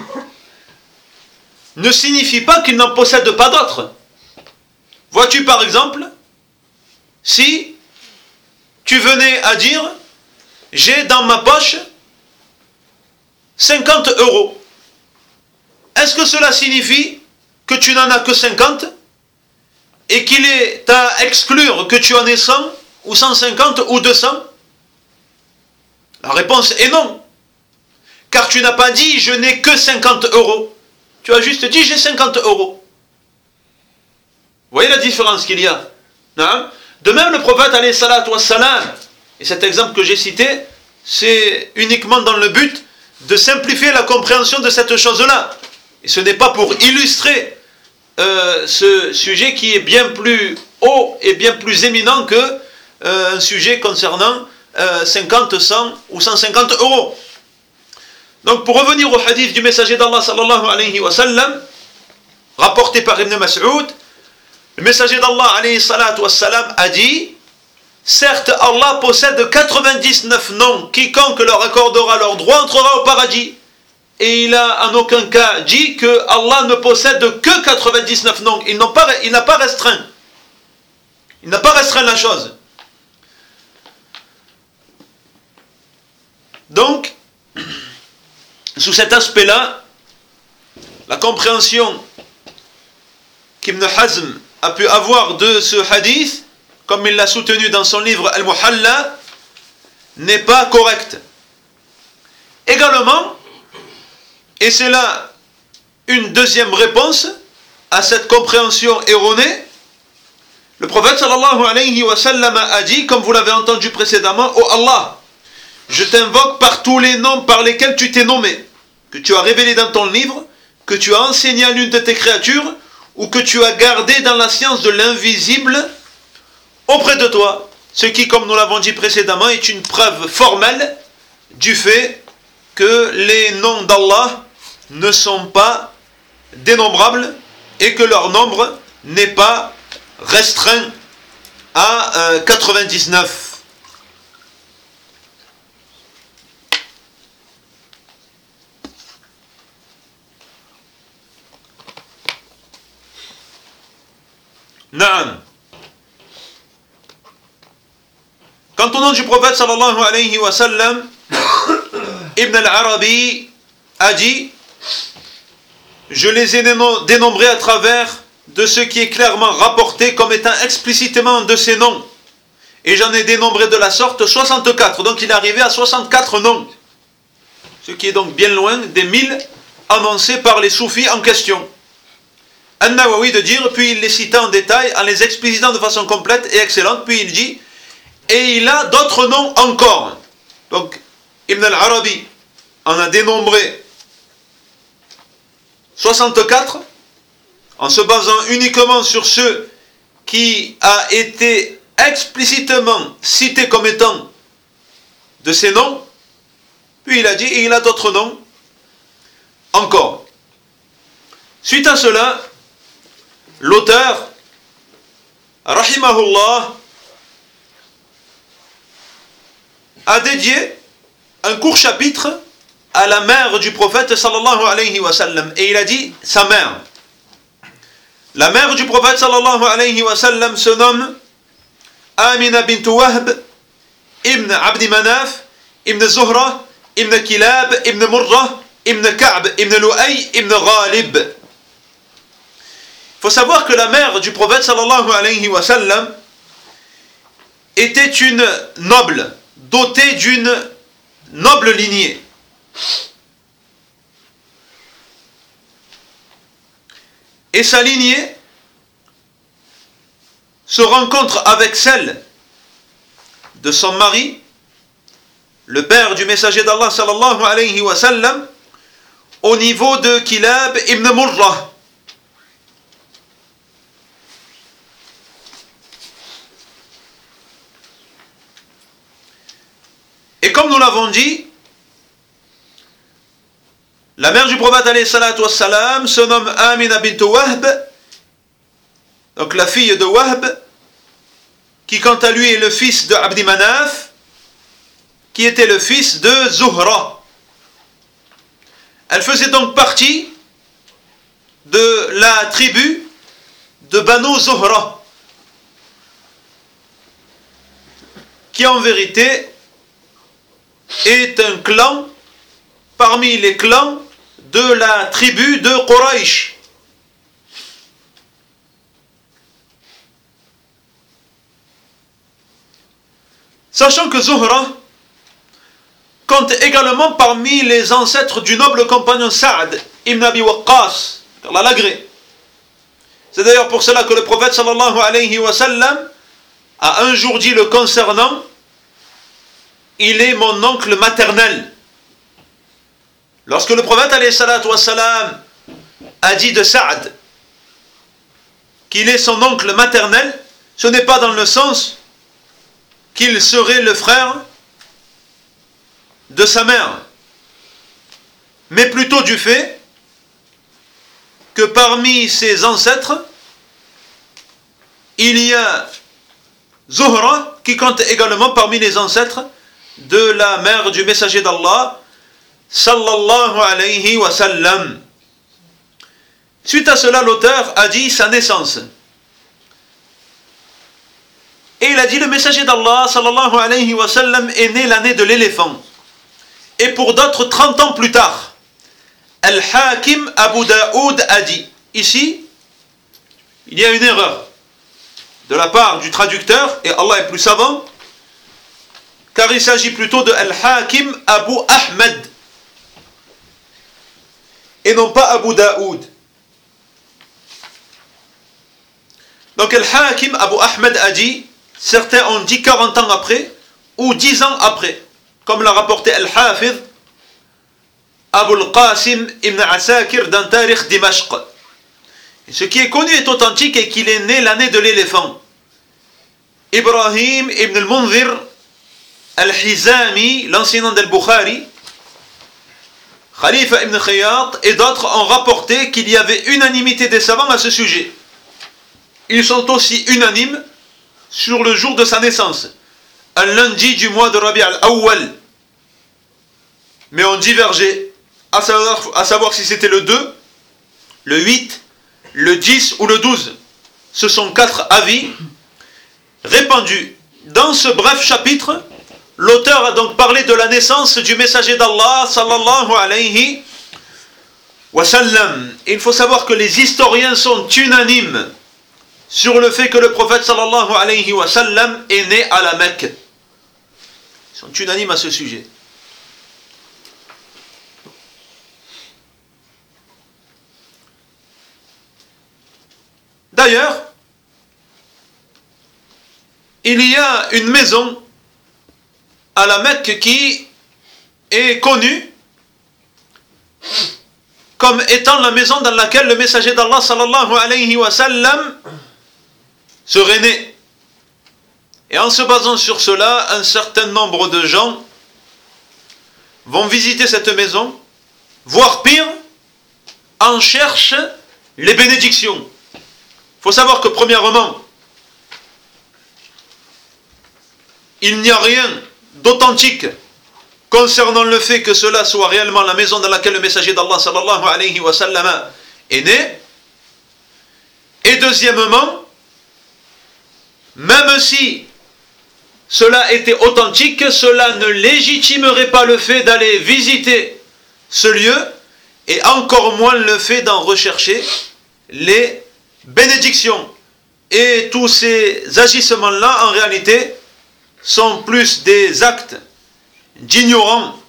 ne signifie pas qu'il n'en possède pas d'autres. Vois-tu par exemple, si tu venais à dire j'ai dans ma poche cinquante euros, est-ce que cela signifie que tu n'en as que cinquante et qu'il est à exclure que tu en aies cent ou cent cinquante ou deux cents? La réponse est non. Car tu n'as pas dit je n'ai que cinquante euros. Tu as juste dit j'ai cinquante euros. Vous voyez la différence qu'il y a? De même le prophète alayhi salatu wassalam, et cet exemple que j'ai cité, c'est uniquement dans le but de simplifier la compréhension de cette chose-là. Et ce n'est pas pour illustrer euh, ce sujet qui est bien plus haut et bien plus éminent que euh, un sujet concernant euh, cinquante, cent ou cent cinquante euros. Donc pour revenir au hadith du messager d'Allah sallallahu alayhi wa sallam, rapporté par Ibn Mas'ud, le messager d'Allah alayhi salatu wassalam a dit: certes Allah possède quatre-vingt-dix-neuf noms, quiconque leur accordera leur droit entrera au paradis. Et il a en aucun cas dit que Allah ne possède que quatre-vingt-dix-neuf noms. Il n'a pas, il n'a pas restreint. Il n'a pas restreint la chose. Donc, sous cet aspect-là, la compréhension qu'Ibn Hazm a pu avoir de ce hadith, comme il l'a soutenu dans son livre Al-Muhalla, n'est pas correcte. Également, et c'est là une deuxième réponse à cette compréhension erronée, le prophète sallallahu alayhi wa sallam a dit, comme vous l'avez entendu précédemment: ô Allah, je t'invoque par tous les noms par lesquels tu t'es nommé, que tu as révélé dans ton livre, que tu as enseigné à l'une de tes créatures, ou que tu as gardé dans la science de l'invisible auprès de toi. Ce qui, comme nous l'avons dit précédemment, est une preuve formelle du fait que les noms d'Allah ne sont pas dénombrables et que leur nombre n'est pas restreint à euh, quatre-vingt-dix-neuf. Naam. Quant au nom du prophète sallallahu alayhi wa sallam, Ibn al-Arabi a dit: je les ai dénombrés à travers de ce qui est clairement rapporté comme étant explicitement de ces noms. Et j'en ai dénombré de la sorte soixante-quatre. Donc il est arrivé à soixante-quatre noms. Ce qui est donc bien loin des mille annoncés par les soufis en question. An-Nawawi de dire, puis il les cita en détail en les explicitant de façon complète et excellente, puis il dit: et il a d'autres noms encore. Donc Ibn al-Arabi en a dénombré soixante-quatre en se basant uniquement sur ceux qui a été explicitement cités comme étant de ces noms. Puis il a dit, et il a d'autres noms encore. Suite à cela, l'auteur, rahimahullah, a dédié un court chapitre à la mère du prophète sallallahu alayhi wa sallam. Et il a dit sa mère. La mère du prophète sallallahu alayhi wa sallam se nomme Amina bint Wahb ibn Abdi Manaf ibn Zuhra ibn Kilab ibn Murrah ibn Ka'b ibn Lu'ay ibn Ghalib. Il faut savoir que la mère du prophète sallallahu alayhi wa sallam était une noble, dotée d'une noble lignée. Et sa lignée se rencontre avec celle de son mari, le père du messager d'Allah sallallahu alayhi wa sallam, au niveau de Kilab ibn Murrah. Et comme nous l'avons dit, la mère du prophète alayhi salatu wassalam se nomme Amina bint Wahb, donc la fille de Wahb, qui quant à lui est le fils de Abdi Manaf, qui était le fils de Zuhra. Elle faisait donc partie de la tribu de Banu Zuhra, qui en vérité est un clan parmi les clans de la tribu de Quraysh. Sachant que Zuhra compte également parmi les ancêtres du noble compagnon Sa'd ibn Abi Waqqas, Allah l'agrée. C'est d'ailleurs pour cela que le prophète sallallahu alayhi wa sallam a un jour dit le concernant: il est mon oncle maternel. Lorsque le prophète alayhi salatu wa salam a dit de Sa'd qu'il est son oncle maternel, ce n'est pas dans le sens qu'il serait le frère de sa mère, mais plutôt du fait que parmi ses ancêtres, il y a Zuhra qui compte également parmi les ancêtres de la mère du messager d'Allah sallallahu alayhi wa sallam. Suite à cela, l'auteur a dit sa naissance. Et il a dit: le messager d'Allah sallallahu alayhi wa sallam est né l'année de l'éléphant. Et pour d'autres, trente ans plus tard. Al-Hakim Abu Daoud a dit. Ici, il y a une erreur de la part du traducteur, et Allah est plus savant, car il s'agit plutôt de Al-Hakim Abu Ahmed, et non pas Abu Daoud. Donc Al-Hakim Abu Ahmed a dit, certains ont dit quarante ans après, ou dix ans après, comme l'a rapporté Al-Hafidh Abu al-Qasim ibn Asakir dans Tarikh Dimashq. Et ce qui est connu est authentique et qu'il est né l'année de l'éléphant. Ibrahim ibn al-Munzir al-Hizami, l'enseignant d'Al-Bukhari, Khalifa ibn Khayyat et d'autres ont rapporté qu'il y avait unanimité des savants à ce sujet. Ils sont aussi unanimes sur le jour de sa naissance, un lundi du mois de Rabi' al-Awwal. Mais on divergeait, à savoir, à savoir si c'était le deux, le huit, le dix ou le douze. Ce sont quatre avis répandus. Dans ce bref chapitre, l'auteur a donc parlé de la naissance du messager d'Allah sallallahu alayhi wa sallam. Il faut savoir que les historiens sont unanimes sur le fait que le prophète sallallahu alayhi wa sallam est né à la Mecque. Ils sont unanimes à ce sujet. D'ailleurs, il y a une maison à la Mecque qui est connue comme étant la maison dans laquelle le messager d'Allah sallallahu alayhi wa sallam serait né. Et en se basant sur cela, un certain nombre de gens vont visiter cette maison, voire pire, en cherchent les bénédictions. Il faut savoir que premièrement, il n'y a rien d'authentique concernant le fait que cela soit réellement la maison dans laquelle le messager d'Allah sallallahu alayhi wa sallam est né. Et deuxièmement, même si cela était authentique, cela ne légitimerait pas le fait d'aller visiter ce lieu, et encore moins le fait d'en rechercher les bénédictions. Et tous ces agissements-là, en réalité, sont plus des actes d'ignorants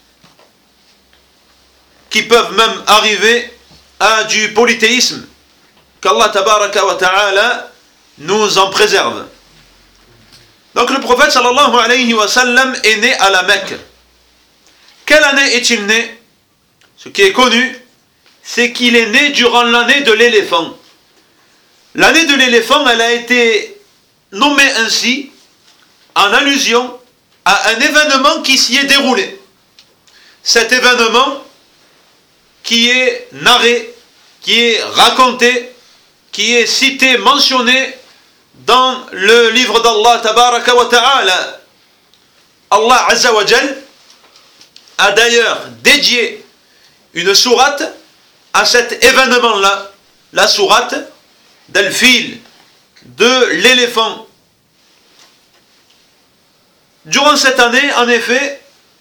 qui peuvent même arriver à du polythéisme. Qu'Allah tabaraka wa ta'ala nous en préserve. Donc le prophète sallallahu alayhi wa sallam est né à la Mecque. Quelle année est-il né? Ce qui est connu, c'est qu'il est né durant l'année de l'éléphant. L'année de l'éléphant, elle a été nommée ainsi en allusion à un événement qui s'y est déroulé. Cet événement qui est narré, qui est raconté, qui est cité, mentionné dans le livre d'Allah tabaraka wa ta'ala. Allah azza wa jal a d'ailleurs dédié une sourate à cet événement-là, la sourate d'Al-Fil, de l'éléphant. Durant cette année, en effet,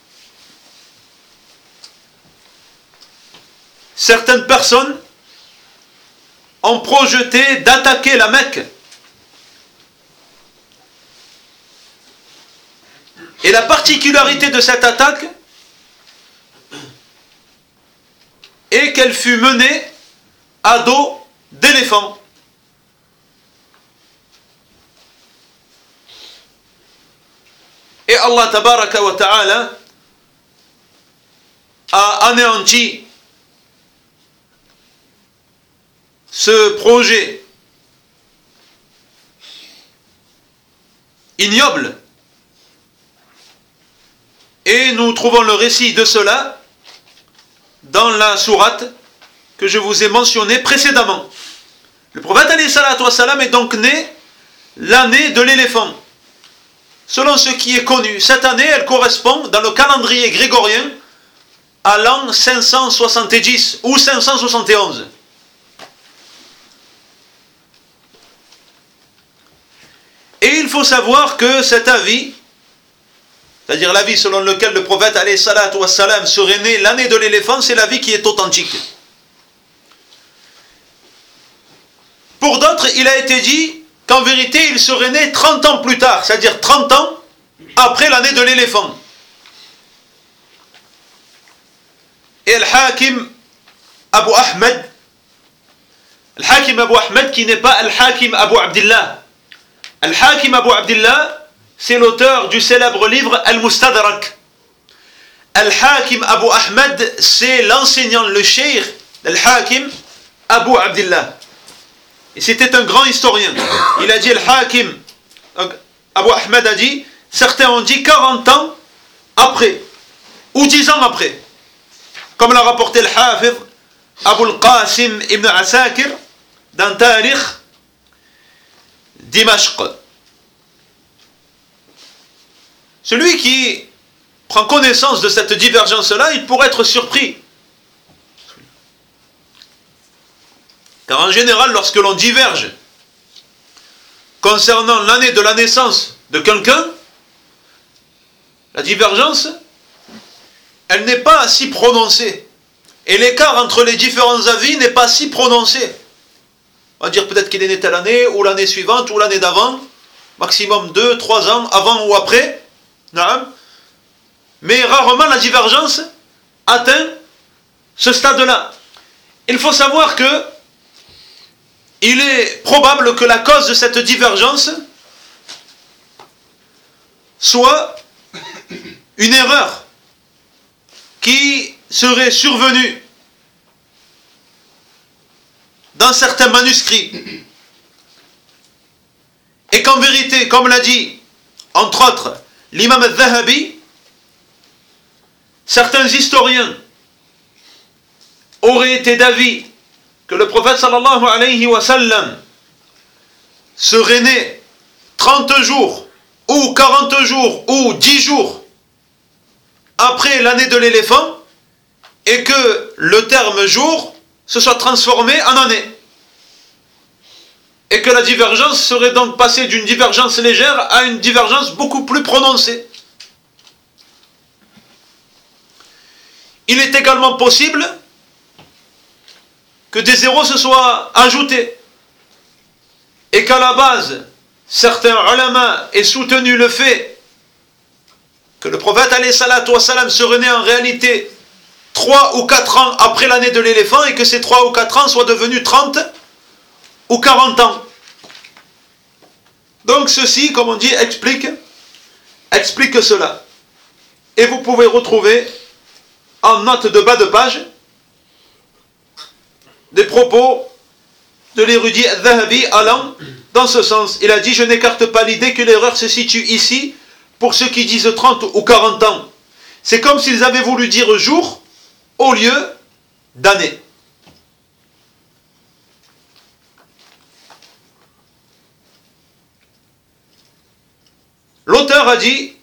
certaines personnes ont projeté d'attaquer la Mecque. Et la particularité de cette attaque est qu'elle fut menée à dos d'éléphants. Et Allah tabaraka wa ta'ala a anéanti ce projet ignoble. Et nous trouvons le récit de cela dans la sourate que je vous ai mentionnée précédemment. Le prophète alayhi salatu wassalam est donc né l'année de l'éléphant. Selon ce qui est connu, cette année, elle correspond dans le calendrier grégorien à l'an cinq cent soixante-dix ou cinq cent soixante et onze. Et il faut savoir que cet avis, c'est-à-dire l'avis selon lequel le prophète alayhi salatu wassalam serait né l'année de l'éléphant, c'est l'avis qui est authentique. Pour d'autres, il a été dit qu'en vérité, il serait né trente ans plus tard, c'est-à-dire trente ans après l'année de l'éléphant. Et Al-Hakim Abu Ahmed, Al-Hakim Abu Ahmed qui n'est pas Al-Hakim Abu Abdillah. Al-Hakim Abu Abdillah, c'est l'auteur du célèbre livre Al-Mustadrak. Al-Hakim Abu Ahmed, c'est l'enseignant, le cheikh Al-Hakim Abu Abdillah. Et c'était un grand historien. Il a dit, Al-Hakim Abu Ahmed a dit, certains ont dit quarante ans après, ou dix ans après. Comme l'a rapporté le Hafiz Abu al-Qasim ibn Asakir dans Tarikh Dimashq. Celui qui prend connaissance de cette divergence-là, il pourrait être surpris. Car en général, lorsque l'on diverge concernant l'année de la naissance de quelqu'un, la divergence, elle n'est pas si prononcée. Et l'écart entre les différents avis n'est pas si prononcé. On va dire peut-être qu'il est né telle année, ou l'année suivante, ou l'année d'avant, maximum deux, trois ans, avant ou après. Mais rarement la divergence atteint ce stade-là. Il faut savoir que il est probable que la cause de cette divergence soit une erreur qui serait survenue dans certains manuscrits. Et qu'en vérité, comme l'a dit, entre autres, l'imam al-Dhahabi, certains historiens auraient été d'avis que le prophète sallallahu alayhi wa sallam serait né trente jours, ou quarante jours, ou dix jours après l'année de l'éléphant, et que le terme jour se soit transformé en année. Et que la divergence serait donc passée d'une divergence légère à une divergence beaucoup plus prononcée. Il est également possible que des zéros se soient ajoutés et qu'à la base, certains ulama aient soutenu le fait que le prophète alayhi salatu wassalam serait né en réalité trois ou quatre ans après l'année de l'éléphant et que ces trois ou quatre ans soient devenus trente ou quarante ans. Donc ceci, comme on dit, explique, explique cela. Et vous pouvez retrouver en note de bas de page des propos de l'érudit Dhahabi allant dans ce sens. Il a dit, je n'écarte pas l'idée que l'erreur se situe ici pour ceux qui disent trente ou quarante ans. C'est comme s'ils avaient voulu dire jour au lieu d'année. l'auteur a dit,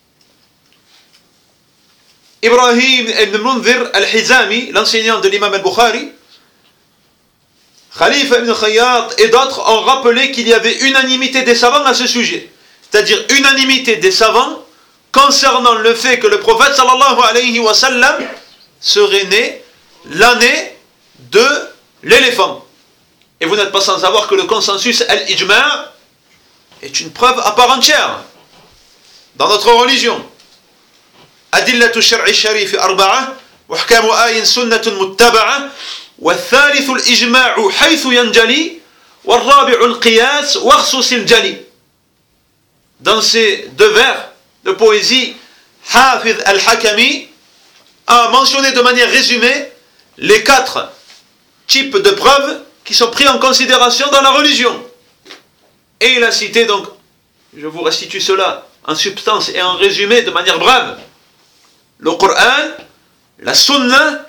Ibrahim ibn Mundhir al-Hizami, l'enseignant de l'imam al-Bukhari, Khalifa ibn Khayyat et d'autres ont rappelé qu'il y avait unanimité des savants à ce sujet. C'est-à-dire unanimité des savants concernant le fait que le prophète sallallahu alayhi wa sallam serait né l'année de l'éléphant. Et vous n'êtes pas sans savoir que le consensus al-ijma' est une preuve à part entière dans notre religion. أدلة الشرع الشريف أربعة وأحكام آي سنة متبعة والثالث الإجماع حيث ينجلي والرابع القياس واخصص الجلي. Dans ces deux vers de poésie, Hafiz al-Hakami a mentionné de manière résumée les quatre types de preuves qui sont pris en considération dans la religion. Et il a cité donc, je vous restitue cela en substance et en résumé de manière brève, le Coran, la Sunna,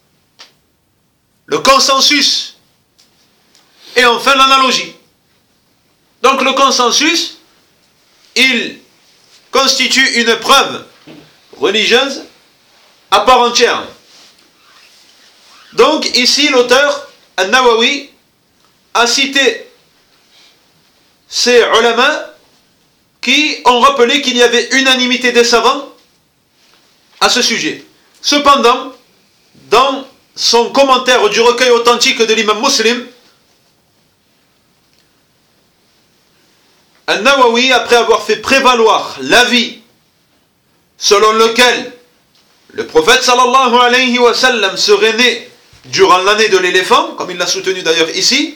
le consensus et enfin l'analogie. Donc le consensus, il constitue une preuve religieuse à part entière. Donc ici l'auteur An-Nawawi a cité ces ulama qui ont rappelé qu'il y avait unanimité des savants à ce sujet. Cependant, dans son commentaire du recueil authentique de l'imam Muslim, An-Nawawi, après avoir fait prévaloir l'avis selon lequel le prophète sallallahu alayhi wa sallam serait né durant l'année de l'éléphant, comme il l'a soutenu d'ailleurs ici,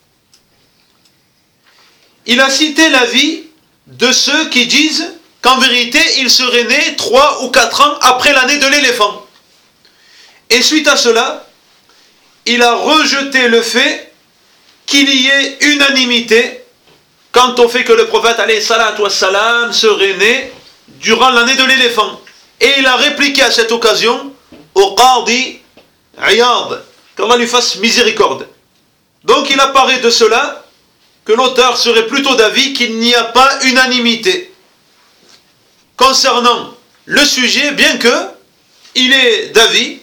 il a cité l'avis de ceux qui disent qu'en vérité il serait né trois ou quatre ans après l'année de l'éléphant. Et suite à cela, il a rejeté le fait qu'il y ait unanimité quant au fait que le prophète alayhi salatu wassalam serait né durant l'année de l'éléphant. Et il a répliqué à cette occasion au Qadi Iyad, qu'Allah lui fasse miséricorde. Donc il apparaît de cela que l'auteur serait plutôt d'avis qu'il n'y a pas unanimité concernant le sujet, bien que il est d'avis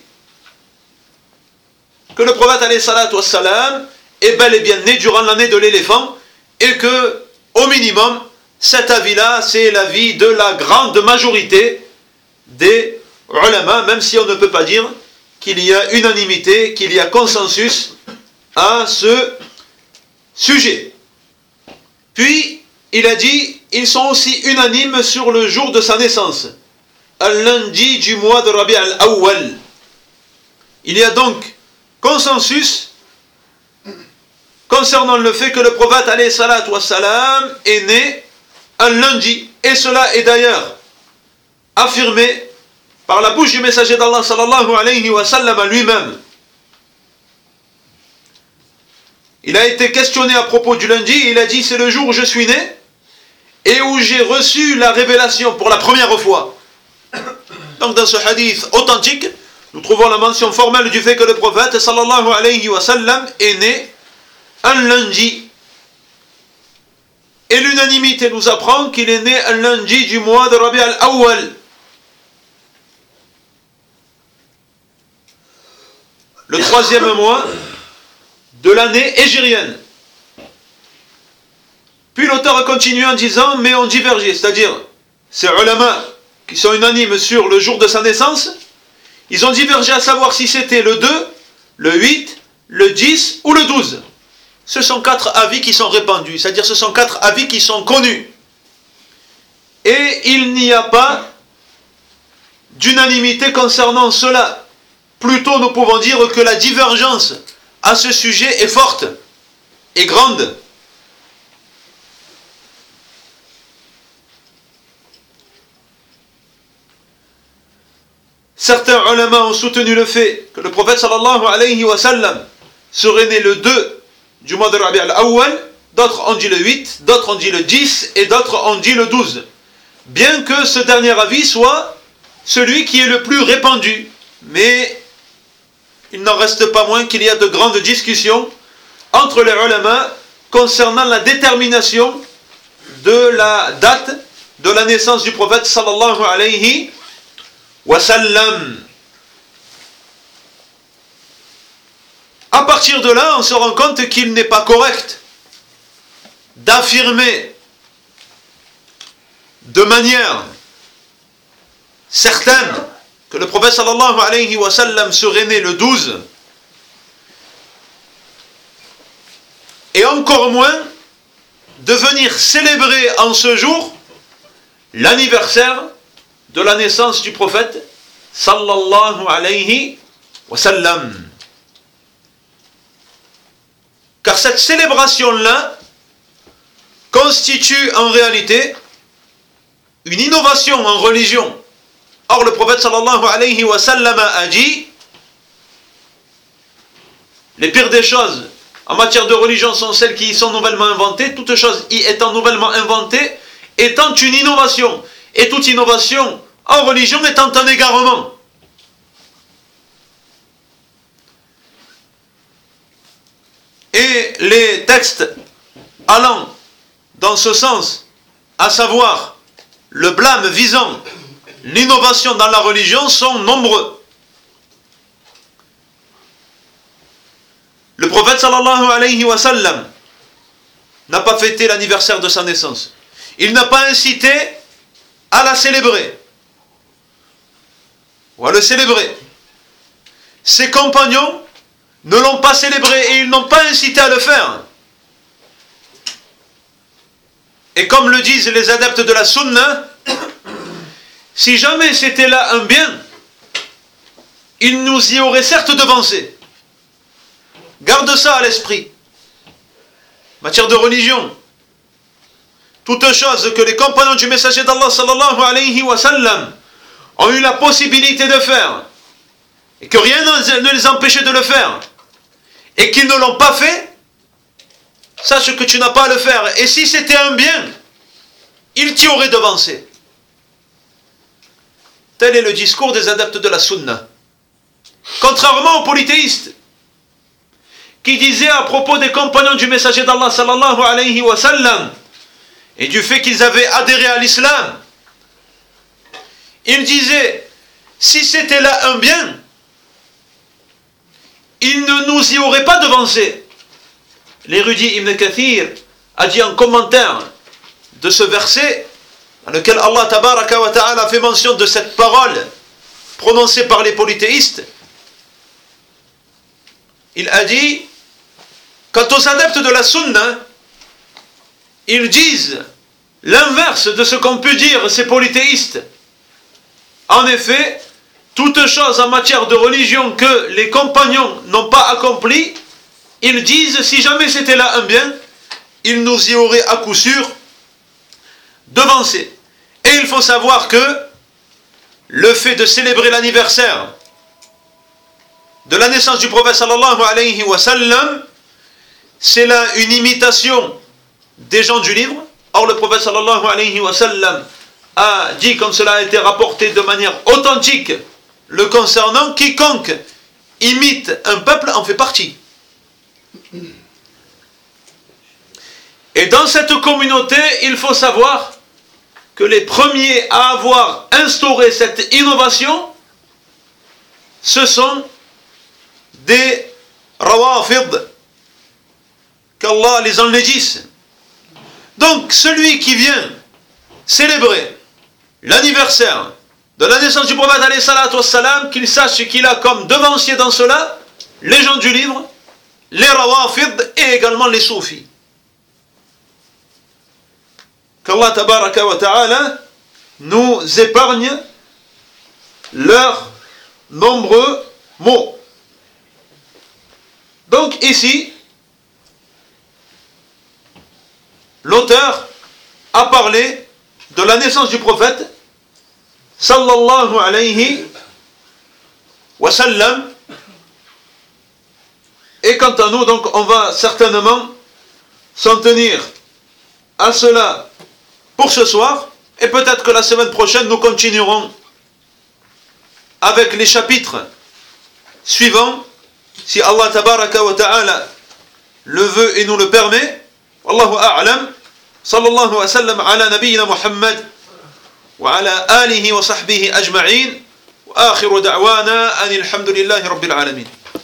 que le prophète alayhi salatu wassalam est bel et bien né durant l'année de l'éléphant et que, au minimum, cet avis-là, c'est l'avis de la grande majorité des ulama, même si on ne peut pas dire qu'il y a unanimité, qu'il y a consensus à ce sujet. Puis, il a dit, ils sont aussi unanimes sur le jour de sa naissance, un lundi du mois de Rabi' al-Awwal. Il y a donc consensus concernant le fait que le prophète alayhi salatu wassalam est né un lundi. Et cela est d'ailleurs affirmé par la bouche du messager d'Allah sallallahu alayhi wa sallam à lui-même. Il a été questionné à propos du lundi, et il a dit, c'est le jour où je suis né et où j'ai reçu la révélation pour la première fois. Donc dans ce hadith authentique, nous trouvons la mention formelle du fait que le prophète sallallahu alayhi wa sallam est né un lundi. Et l'unanimité nous apprend qu'il est né un lundi du mois de Rabi' al-Awwal. Le troisième mois de l'année hégirienne. Puis l'auteur a continué en disant, mais on divergeait, c'est-à-dire, ces ulama qui sont unanimes sur le jour de sa naissance, ils ont divergé à savoir si c'était le deux, le huit, le dix ou le douze. Ce sont quatre avis qui sont répandus, c'est-à-dire ce sont quatre avis qui sont connus. Et il n'y a pas d'unanimité concernant cela. Plutôt, nous pouvons dire que la divergence à ce sujet est forte et grande. Certains ulama ont soutenu le fait que le prophète sallallahu alayhi wa sallam serait né le deux du mois de Rabi' al-Awwal, d'autres ont dit le huit, d'autres ont dit le dix et d'autres ont dit le douze. Bien que ce dernier avis soit celui qui est le plus répandu, mais il n'en reste pas moins qu'il y a de grandes discussions entre les ulama concernant la détermination de la date de la naissance du prophète sallallahu alayhi wa sallam. À partir de là, on se rend compte qu'il n'est pas correct d'affirmer de manière certaine que le prophète sallallahu alayhi wa sallam serait né le douze, et encore moins de venir célébrer en ce jour l'anniversaire de la naissance du prophète sallallahu alayhi wa sallam. Car cette célébration-là constitue en réalité une innovation en religion. Or, le prophète sallallahu alayhi wa sallam a dit: les pires des choses en matière de religion sont celles qui y sont nouvellement inventées, toute chose y étant nouvellement inventée étant une innovation, et toute innovation en religion étant un égarement. Et les textes allant dans ce sens, à savoir le blâme visant l'innovation dans la religion, sont nombreux. Le prophète sallallahu alayhi wa sallam n'a pas fêté l'anniversaire de sa naissance. Il n'a pas incité à la célébrer ou à le célébrer. Ses compagnons ne l'ont pas célébré et ils n'ont pas incité à le faire. Et comme le disent les adeptes de la sunna, si jamais c'était là un bien, il nous y aurait certes devancé. Garde ça à l'esprit. Matière de religion, toute chose que les compagnons du messager d'Allah sallallahu alayhi wa sallam ont eu la possibilité de faire, et que rien ne les empêchait de le faire, et qu'ils ne l'ont pas fait, sache que tu n'as pas à le faire. Et si c'était un bien, il t'y aurait devancé. Tel est le discours des adeptes de la sunna. Contrairement aux polythéistes, qui disaient à propos des compagnons du messager d'Allah sallallahu alayhi wa sallam, et du fait qu'ils avaient adhéré à l'islam, ils disaient: si c'était là un bien, il ne nous y aurait pas devancé. L'érudit Ibn Kathir a dit en commentaire de ce verset, dans lequel Allah tabaraka wa ta'ala fait mention de cette parole prononcée par les polythéistes, il a dit: quant aux adeptes de la sunna, ils disent l'inverse de ce qu'ont pu dire ces polythéistes. En effet, toute chose en matière de religion que les compagnons n'ont pas accomplie, ils disent: si jamais c'était là un bien, ils nous y auraient à coup sûr devancé. Et il faut savoir que le fait de célébrer l'anniversaire de la naissance du prophète sallallahu alayhi wa sallam, c'est là une imitation des gens du livre. Or le prophète sallallahu alayhi wa sallam a dit, comme cela a été rapporté de manière authentique le concernant: quiconque imite un peuple en fait partie. Et dans cette communauté, il faut savoir que les premiers à avoir instauré cette innovation, ce sont des rawafid, qu'Allah les enlaidisse. Donc celui qui vient célébrer l'anniversaire de la naissance du prophète alayhi salatu wassalam, qu'il sache qu'il a comme devancier dans cela les gens du livre, les rawafid et également les soufis. Qu'Allah tabaraka wa ta'ala nous épargne leurs nombreux mots. Donc ici, l'auteur a parlé de la naissance du prophète sallallahu alayhi wa sallam. Et quant à nous, donc, on va certainement s'en tenir à cela pour ce soir. Et peut-être que la semaine prochaine, nous continuerons avec les chapitres suivants, si Allah tabaraka wa ta'ala le veut et nous le permet. Wallahu a'lam. Sallallahu wa sallam ala nabiyyina Muhammad وعلى آله وصحبه أجمعين وآخر دعوانا أن الحمد لله رب العالمين.